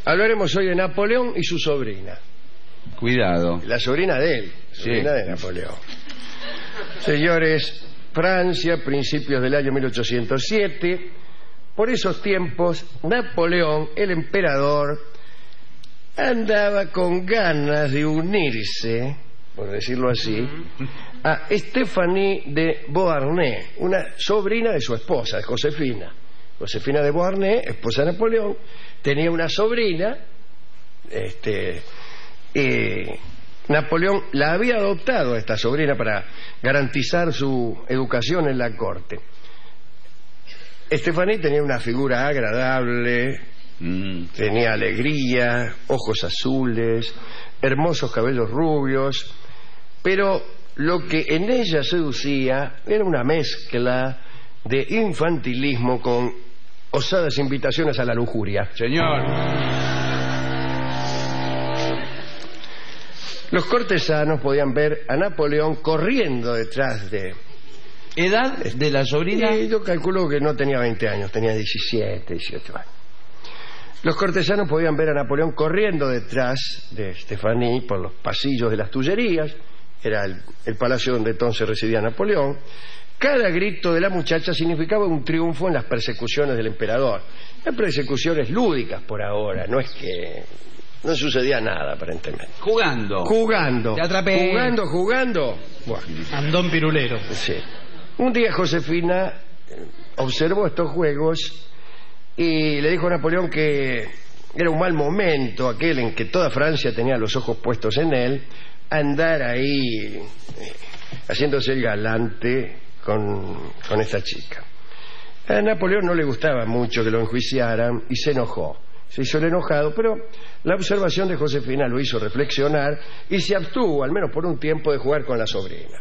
Hablaremos hoy de Napoleón y su sobrina. Cuidado. La sobrina de él, sobrina de Napoleón. Señores, Francia, principios del año 1807. Por esos tiempos, Napoleón, el emperador, andaba con ganas de unirse, por decirlo así, a Stéphanie de Beauharnais, una sobrina de su esposa, de Josefina. Josefina de Beauharnais, esposa de Napoleón, tenía una sobrina, Napoleón la había adoptado a esta sobrina para garantizar su educación en la corte. Stéphanie tenía una figura agradable, tenía alegría, ojos azules, hermosos cabellos rubios, pero lo que en ella seducía era una mezcla de infantilismo con osadas invitaciones a la lujuria. Señor. Los cortesanos podían ver a Napoleón corriendo detrás de... ¿Edad de la sobrina? Yo calculo que no tenía 20 años, tenía 17, 18 años. Los cortesanos podían ver a Napoleón corriendo detrás de Stéphanie por los pasillos de las Tullerías, era el palacio donde entonces residía Napoleón. Cada grito de la muchacha significaba un triunfo en las persecuciones del emperador. Las persecuciones lúdicas por ahora, no es que... no sucedía nada, aparentemente. Jugando. Te atrapé. Jugando. Bueno. Andón pirulero. Sí. Un día Josefina observó estos juegos y le dijo a Napoleón que era un mal momento aquel en que toda Francia tenía los ojos puestos en él, andar ahí haciéndose el galante con esta chica. A Napoleón no le gustaba mucho que lo enjuiciaran y se enojó. Se hizo el enojado, pero la observación de Josefina lo hizo reflexionar y se abstuvo, al menos por un tiempo, de jugar con la sobrina.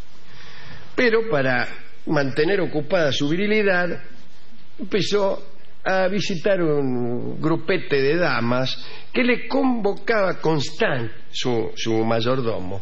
Pero para mantener ocupada su virilidad, empezó a visitar un grupete de damas que le convocaba Constant, su mayordomo,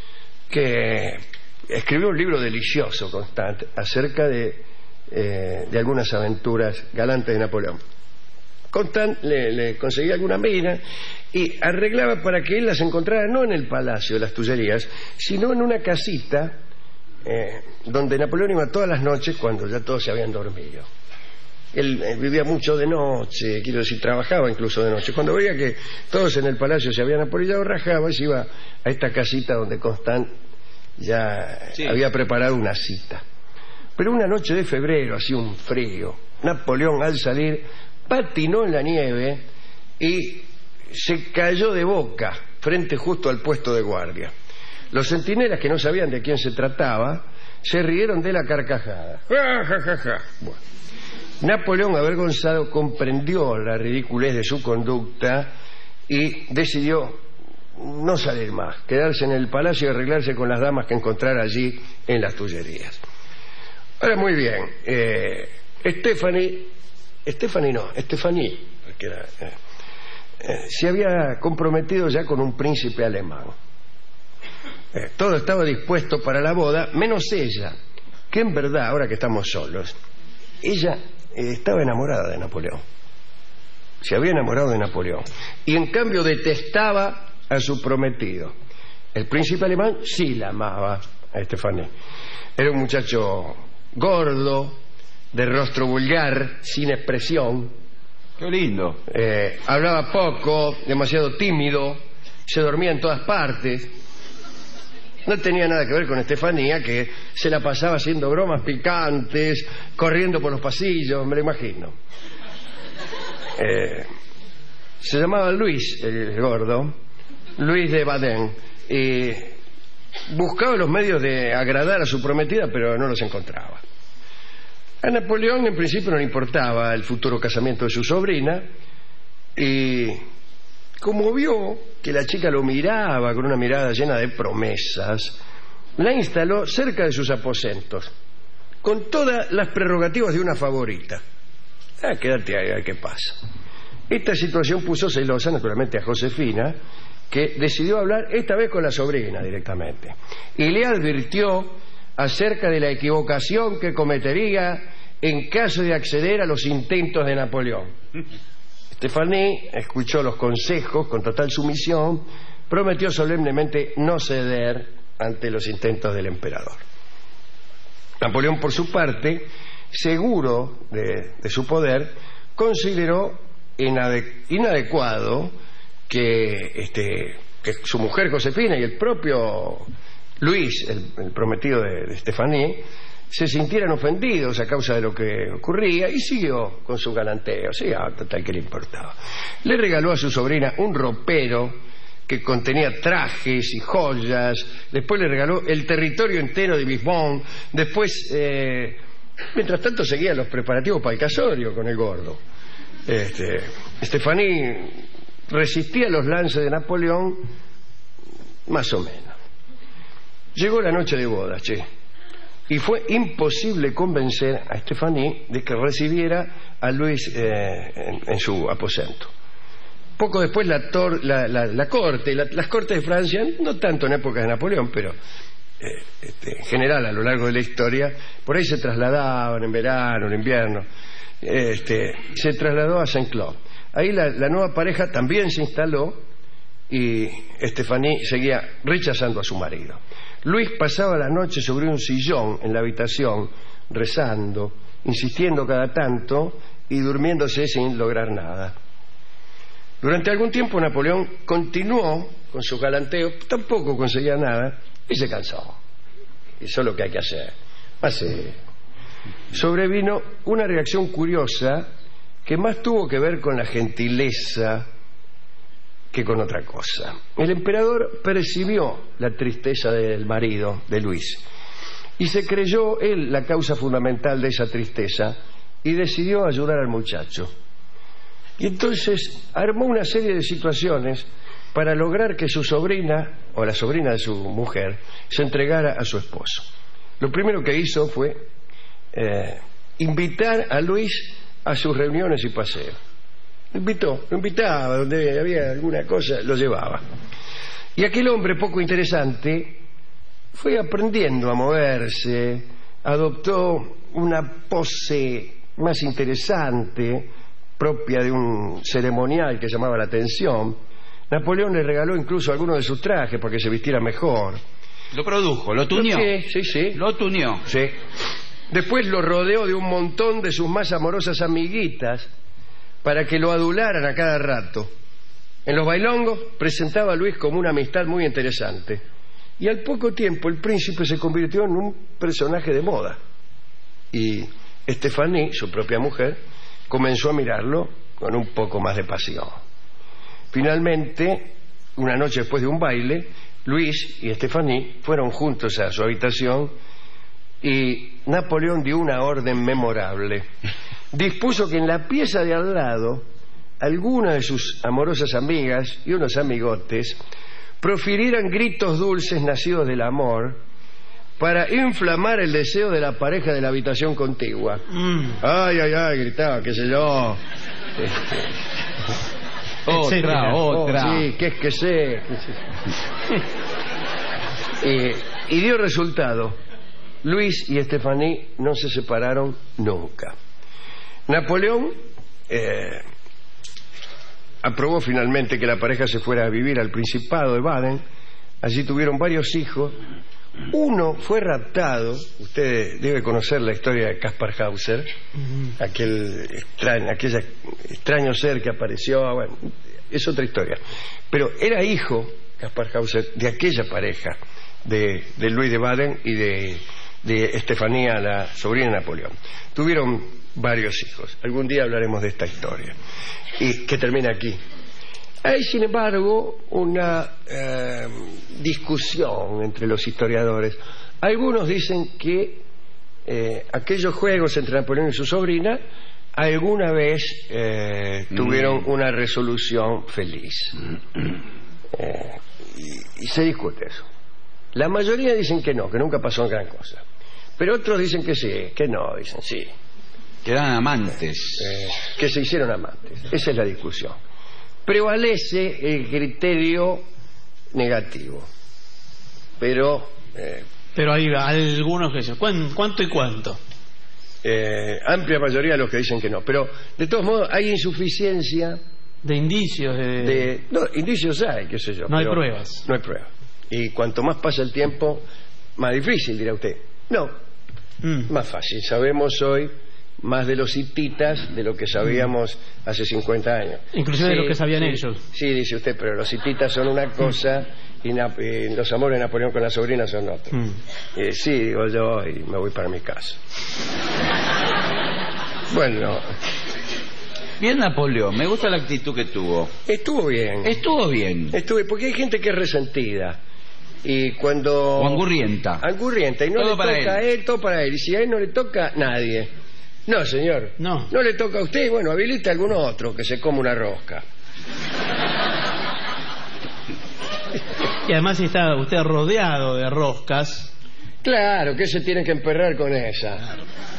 que escribió un libro delicioso, Constant, acerca de algunas aventuras galantes de Napoleón. Constant le conseguía alguna mina y arreglaba para que él las encontrara no en el palacio de las Tullerías, sino en una casita donde Napoleón iba todas las noches cuando ya todos se habían dormido. Él vivía mucho de noche, quiero decir, trabajaba incluso de noche. Cuando veía que todos en el palacio se habían apolillado, rajaba y se iba a esta casita donde Constant ya había preparado una cita. Pero una noche de febrero, hacía un frío, Napoleón al salir patinó en la nieve y se cayó de boca frente justo al puesto de guardia. Los centinelas, que no sabían de quién se trataba, se rieron de la carcajada. Bueno. Napoleón, avergonzado, comprendió la ridiculez de su conducta y decidió no salir más, quedarse en el palacio y arreglarse con las damas que encontrara allí en las Tullerías. Ahora, muy bien, Stéphanie, porque era, se había comprometido ya con un príncipe alemán. Todo estaba dispuesto para la boda, menos ella, que en verdad, ahora que estamos solos, ella estaba enamorada de Napoleón. Se había enamorado de Napoleón. Y en cambio detestaba a su prometido. El príncipe alemán sí la amaba a Stéphanie. Era un muchacho gordo, de rostro vulgar, sin expresión. Qué lindo. Hablaba poco, demasiado tímido, se dormía en todas partes. No tenía nada que ver con Estefanía, que se la pasaba haciendo bromas picantes, corriendo por los pasillos, me lo imagino. Se llamaba Luis, el gordo, Luis de Baden, y buscaba los medios de agradar a su prometida, pero no los encontraba. A Napoleón en principio no le importaba el futuro casamiento de su sobrina, y como vio que la chica lo miraba con una mirada llena de promesas, la instaló cerca de sus aposentos, con todas las prerrogativas de una favorita. Quédate ahí, a ver qué pasa. Esta situación puso celosa naturalmente a Josefina, que decidió hablar esta vez con la sobrina directamente, y le advirtió acerca de la equivocación que cometería en caso de acceder a los intentos de Napoleón. Stephanie escuchó los consejos con total sumisión, prometió solemnemente no ceder ante los intentos del emperador. Napoleón, por su parte, seguro de su poder, consideró inadecuado que su mujer Josefina y el propio Luis, el prometido de Stephanie, se sintieran ofendidos a causa de lo que ocurría, y siguió con su galanteo. Sí, total, que le importaba. Le regaló a su sobrina un ropero que contenía trajes y joyas. Después le regaló el territorio entero de Bisbon. Después, mientras tanto, seguían los preparativos para el casorio con el gordo. Stephanie resistía los lances de Napoleón más o menos. Llegó la noche de bodas, y fue imposible convencer a Stephanie de que recibiera a Luis en su aposento. Poco después las cortes de Francia, no tanto en época de Napoleón, pero en general a lo largo de la historia, por ahí se trasladaban en verano, en invierno. Se trasladó a Saint-Cloud. Ahí la nueva pareja también se instaló, y Stephanie seguía rechazando a su marido. Luis pasaba la noche sobre un sillón en la habitación, rezando, insistiendo cada tanto y durmiéndose sin lograr nada. Durante algún tiempo Napoleón continuó con su galanteo, tampoco conseguía nada y se cansó. Eso es lo que hay que hacer. Sobrevino una reacción curiosa que más tuvo que ver con la gentileza que con otra cosa. El emperador percibió la tristeza del marido de Luis y se creyó él la causa fundamental de esa tristeza y decidió ayudar al muchacho. Y entonces armó una serie de situaciones para lograr que su sobrina, o la sobrina de su mujer, se entregara a su esposo. Lo primero que hizo fue invitar a Luis a sus reuniones y paseos. Lo invitaba, donde había alguna cosa, lo llevaba. Y aquel hombre poco interesante fue aprendiendo a moverse, adoptó una pose más interesante, propia de un ceremonial que llamaba la atención. Napoleón le regaló incluso algunos de sus trajes para que se vistiera mejor. Lo produjo, lo tuneó. Sí. Lo tuneó. Sí. Después lo rodeó de un montón de sus más amorosas amiguitas para que lo adularan a cada rato. En los bailongos presentaba a Luis como una amistad muy interesante. Y al poco tiempo el príncipe se convirtió en un personaje de moda. Y Stephanie, su propia mujer, comenzó a mirarlo con un poco más de pasión. Finalmente, una noche después de un baile, Luis y Stephanie fueron juntos a su habitación y Napoleón dio una orden memorable. Dispuso que en la pieza de al lado algunas de sus amorosas amigas y unos amigotes profirieran gritos dulces nacidos del amor para inflamar el deseo de la pareja de la habitación contigua. Ay, gritaba, qué sé yo. Otra. Sí, que sé. Y dio resultado. Luis y Stephanie no se separaron nunca. Napoleón aprobó finalmente que la pareja se fuera a vivir al Principado de Baden. Allí tuvieron varios hijos. Uno fue raptado. Usted debe conocer la historia de Kaspar Hauser, aquel extraño ser que apareció. Bueno, es otra historia. Pero era hijo, Kaspar Hauser, de aquella pareja de Luis de Baden y de Estefanía, la sobrina de Napoleón. Tuvieron varios hijos. Algún día hablaremos de esta historia. Y que termina aquí. Hay, sin embargo, una discusión entre los historiadores. Algunos dicen que aquellos juegos entre Napoleón y su sobrina alguna vez tuvieron una resolución feliz. Y se discute eso. La mayoría dicen que no, que nunca pasó gran cosa. Pero otros dicen que sí, que no, dicen sí. Que eran amantes. Que se hicieron amantes. Esa es la discusión. Prevalece el criterio negativo. Pero hay algunos que dicen, ¿cuánto y cuánto? Amplia mayoría de los que dicen que no. Pero, de todos modos, hay insuficiencia De indicios, No, indicios hay, qué sé yo. No hay pero pruebas. No hay pruebas. Y cuanto más pasa el tiempo, más difícil, dirá usted. No, más fácil. Sabemos hoy más de los hititas de lo que sabíamos hace 50 años. Inclusive de lo que sabían ellos. Sí, dice usted, pero los hititas son una cosa y los amores de Napoleón con la sobrina son otra. Sí, digo yo, y me voy para mi casa. Bueno, Bien Napoleón, me gusta la actitud que tuvo. estuvo bien. Estuvo bien. Porque hay gente que es resentida. Y cuando... O angurrienta. Angurrienta. Y no Todo le para toca a él. él, todo para él. Y si a él no le toca, nadie. No, señor. No. No le toca a usted, bueno, habilite a algún otro que se come una rosca. Y además si está usted rodeado de roscas. Claro, que se tienen que emperrar con esa.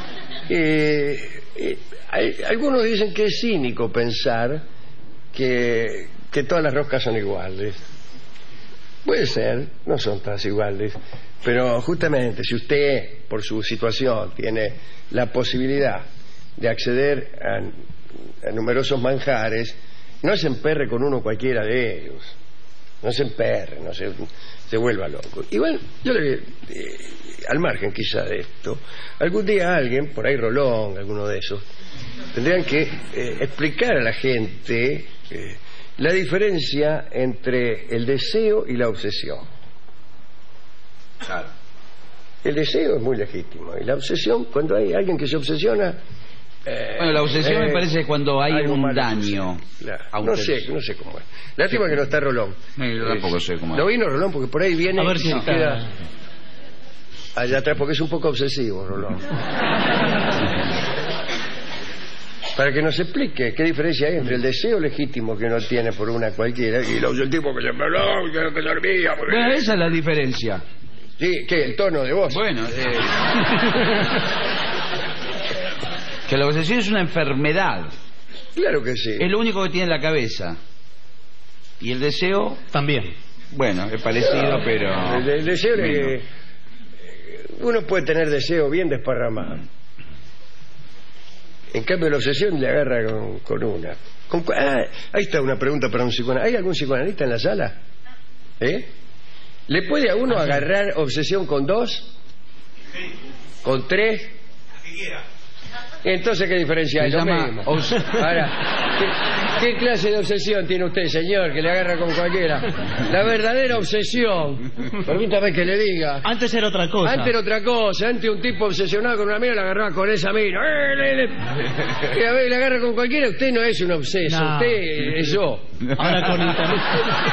Algunos dicen que es cínico pensar que todas las roscas son iguales. Puede ser, no son todas iguales, pero justamente si usted, por su situación, tiene la posibilidad de acceder a numerosos manjares, no se emperre con uno cualquiera de ellos. No se emperre, no se vuelva loco. Igual, yo al margen quizá de esto, algún día alguien, por ahí Rolón, alguno de esos, tendrían que explicar a la gente la diferencia entre el deseo y la obsesión. Claro. El deseo es muy legítimo y la obsesión, cuando hay alguien que se obsesiona... Bueno, la obsesión me parece cuando hay algo un mal daño. Claro. A un No sé cómo es. Lástima que no está Rolón. No, yo tampoco sé cómo es. No vino Rolón porque por ahí viene A ver y si se está. queda allá atrás porque es un poco obsesivo, Rolón. Para que nos explique qué diferencia hay entre el deseo legítimo que uno tiene por una cualquiera y el tipo que se peló, que dormía. Bueno, esa es la diferencia. Sí, ¿qué? El tono de voz. Bueno, que la obsesión es una enfermedad. Claro que sí. Es lo único que tiene en la cabeza. Y el deseo, También. bueno, es parecido, pero... El deseo Menos. uno puede tener deseo bien desparramado. En cambio la obsesión le agarra con una. Ahí está una pregunta para un psicoanalista. ¿Hay algún psicoanalista en la sala? ¿Le puede a uno agarrar obsesión con 2? ¿Con 3? Entonces, ¿qué diferencia hay? Se Lo llama mismo. Ahora, ¿qué clase de obsesión tiene usted, señor, que le agarra con cualquiera? La verdadera obsesión. Permítame que le diga. Antes era otra cosa. Antes era otra cosa. Antes un tipo obsesionado con una mina le agarraba con esa mina. Y a ver, le agarra con cualquiera. Usted no es un obseso. No. Usted es yo. Ahora con internet.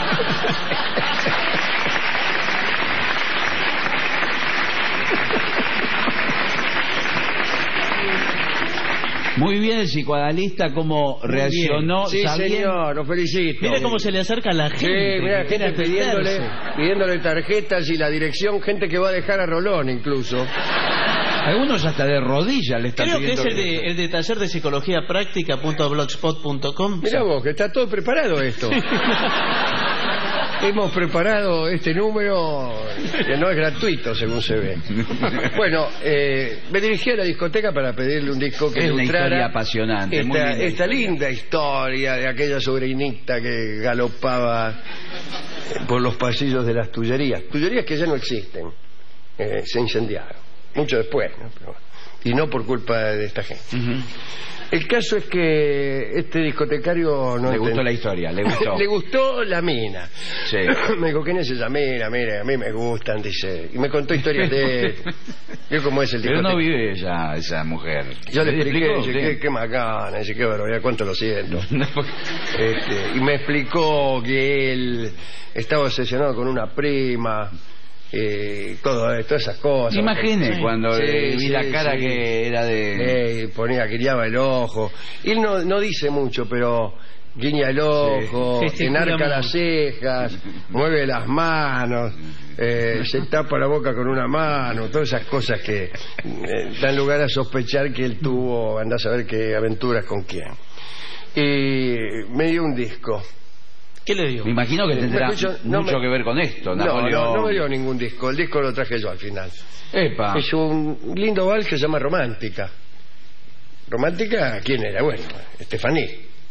Muy bien el psicoanalista cómo reaccionó. Sí, sabiendo- señor, lo felicito. Mire cómo se le acerca a la Sí, gente. mira, que quiere gente pidiéndole, atenderse. pidiéndole tarjetas y la dirección, gente que va a dejar a Rolón incluso. Algunos hasta de rodillas le están Creo que pidiendo. es el de taller de psicología práctica.blogspot.com. Mira vos, que está todo preparado esto. Hemos preparado este número que no es gratuito, según se ve. Bueno, me dirigí a la discoteca para pedirle un disco que Es una ilustrara historia apasionante, muy linda esta historia. linda historia de aquella sobrinita que galopaba por los pasillos de las Tullerías. Tullerías que ya no existen. Se incendiaron. Mucho después, ¿no? Pero, y no por culpa de esta gente. Ujú. El caso es que este discotecario no Le gustó enten- la historia, le gustó. Le gustó la mina. Sí. Me dijo, ¿quién es esa mina? Mire, a mí me gustan, dice. Y me contó historias de... Yo cómo es el Pero no discotecario. vive ella, esa mujer. Yo le expliqué, explicó? dice, Sí. qué macana, dice, qué barbaridad, cuánto lo siento. No, porque- Y me explicó que él estaba obsesionado con una prima, todas esas cosas. Imaginé Sí. cuando Sí, vi sí, la cara sí. que era de... Guiñaba el ojo. Él no dice mucho, pero guiña el ojo, Sí. enarca Gesticula las cejas, mueve las manos, se tapa la boca con una mano, todas esas cosas que dan lugar a sospechar que él tuvo, anda a saber qué aventuras con quién. Y me dio un disco. ¿Qué le dio? Me imagino que tendrá ¿Me escucho? No mucho me- que ver con esto, No, Napoleón. no me dio ningún disco, el disco lo traje yo al final. Epa. Es un lindo vals que se llama Romántica. ¿Romántica quién era? Bueno, Estefaní.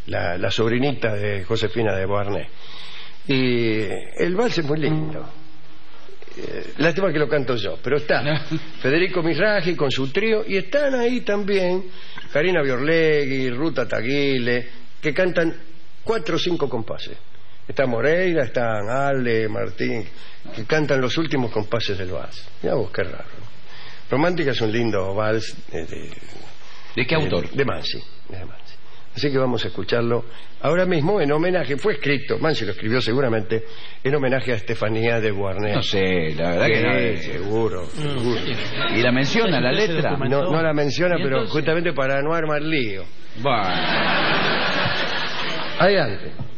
la sobrinita de Josefina de Beauharnais. Y el vals es muy lindo. Lástima que lo canto yo, pero está Federico Mizrahi con su trío, y están ahí también Karina Biorlegui, Ruta Taguile, que cantan 4 o 5 compases. Está Moreira, están Ale, Martín, que cantan los últimos compases del vals. Mirá vos, qué raro. Romántica es un lindo vals ¿De qué autor? De Mansi. Así que vamos a escucharlo ahora mismo en homenaje. Fue escrito, Mansi lo escribió seguramente, en homenaje a Estefanía de Beauharnais. No sé, la verdad que no. Seguro. ¿Y la menciona la letra? No la menciona, pero entonces? justamente para no armar lío. Bueno. Adelante.